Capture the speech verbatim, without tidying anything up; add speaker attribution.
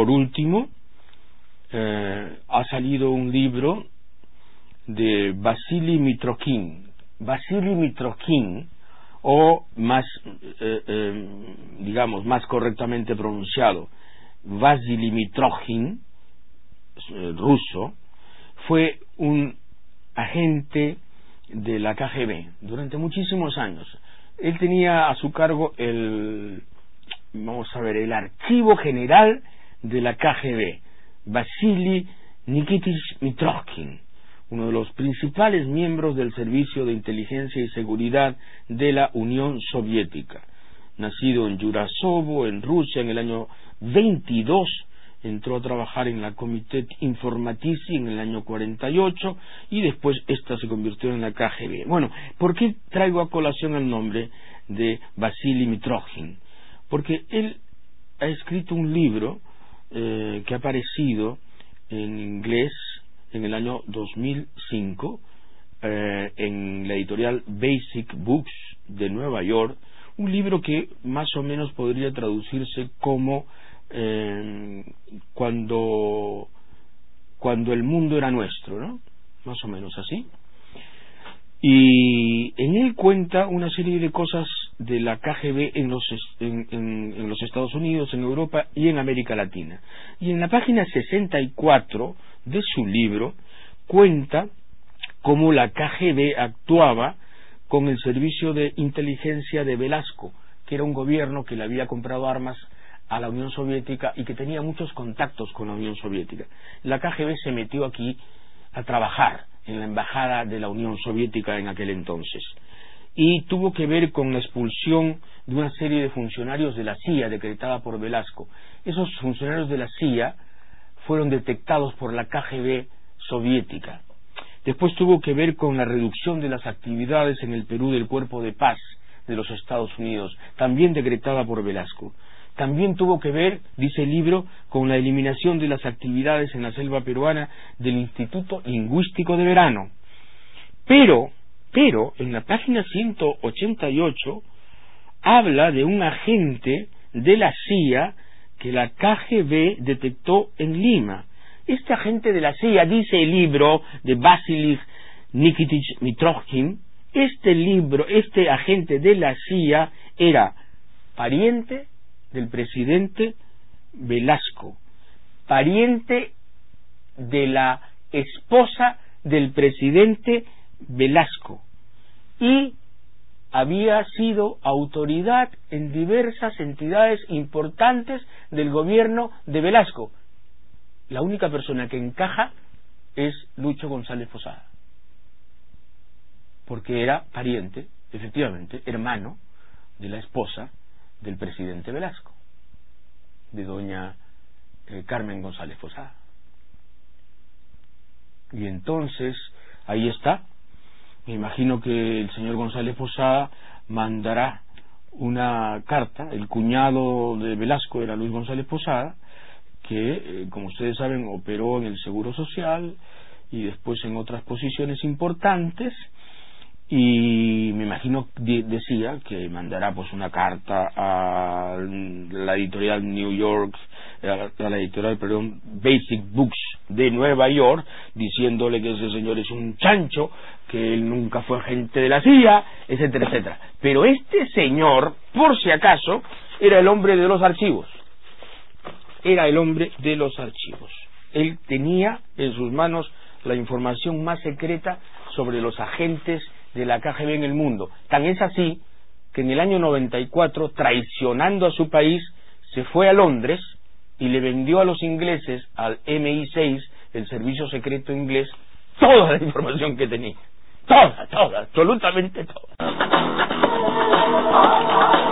Speaker 1: por último, eh, ha salido un libro de Vasily Mitrokhin. Vasily Mitrokhin, o más, eh, eh, digamos, más correctamente pronunciado, Vasily Mitrokhin, eh, ruso, fue un agente de la K G B durante muchísimos años. Él tenía a su cargo el, vamos a ver, el archivo general de la K G B, Vasily Nikitich Mitrokhin, uno de los principales miembros del Servicio de Inteligencia y Seguridad de la Unión Soviética. Nacido en Yurasovo, en Rusia, en el año veintidós, entró a trabajar en la Komitet Informatici en el año cuarenta y ocho, y después esta se convirtió en la K G B. Bueno, ¿por qué traigo a colación el nombre de Vasily Mitrokhin? Porque él ha escrito un libro eh, que ha aparecido en inglés en el año dos mil cinco eh, en la editorial Basic Books de Nueva York, un libro que más o menos podría traducirse como eh, cuando cuando el mundo era nuestro, ¿no? Más o menos así. Y en él cuenta una serie de cosas de la K G B en los, en, en, en los Estados Unidos, en Europa y en América Latina. Y en la página sesenta y cuatro de su libro cuenta cómo la K G B actuaba con el servicio de inteligencia de Velasco, que era un gobierno que le había comprado armas a la Unión Soviética y que tenía muchos contactos con la Unión Soviética. La K G B se metió aquí a trabajar en la embajada de la Unión Soviética en aquel entonces, y tuvo que ver con la expulsión de una serie de funcionarios de la C I A decretada por Velasco. Esos funcionarios de la C I A fueron detectados por la K G B soviética. Después tuvo que ver con la reducción de las actividades en el Perú del Cuerpo de Paz de los Estados Unidos, también decretada por Velasco. También tuvo que ver, dice el libro, con la eliminación de las actividades en la selva peruana del Instituto Lingüístico de Verano. Pero, pero, en la página ciento ochenta y ocho, habla de un agente de la C I A que la K G B detectó en Lima. Este agente de la C I A, dice el libro de Vasily Nikitich Mitrokhin, este libro, este agente de la C I A era pariente del presidente Velasco, pariente de la esposa del presidente Velasco, y había sido autoridad en diversas entidades importantes del gobierno de Velasco. La única persona que encaja es Lucho González Posada, porque era pariente, efectivamente, hermano de la esposa del presidente Velasco, de doña eh, Carmen González Posada. Y entonces, ahí está. Me imagino que el señor González Posada mandará una carta. El cuñado de Velasco era Luis González Posada, que, eh, como ustedes saben, operó en el Seguro Social y después en otras posiciones importantes, y me imagino de, decía que mandará pues una carta a la editorial New York, a la editorial, perdón, Basic Books de Nueva York, diciéndole que ese señor es un chancho, que él nunca fue agente de la C I A, etcétera, etcétera. Pero este señor, por si acaso, era el hombre de los archivos. Era el hombre de los archivos. Él tenía en sus manos la información más secreta sobre los agentes de la K G B en el mundo. Tan es así que en el año noventa y cuatro, traicionando a su país, se fue a Londres y le vendió a los ingleses, al M I seis, el servicio secreto inglés, toda la información que tenía. Toda, toda, absolutamente toda.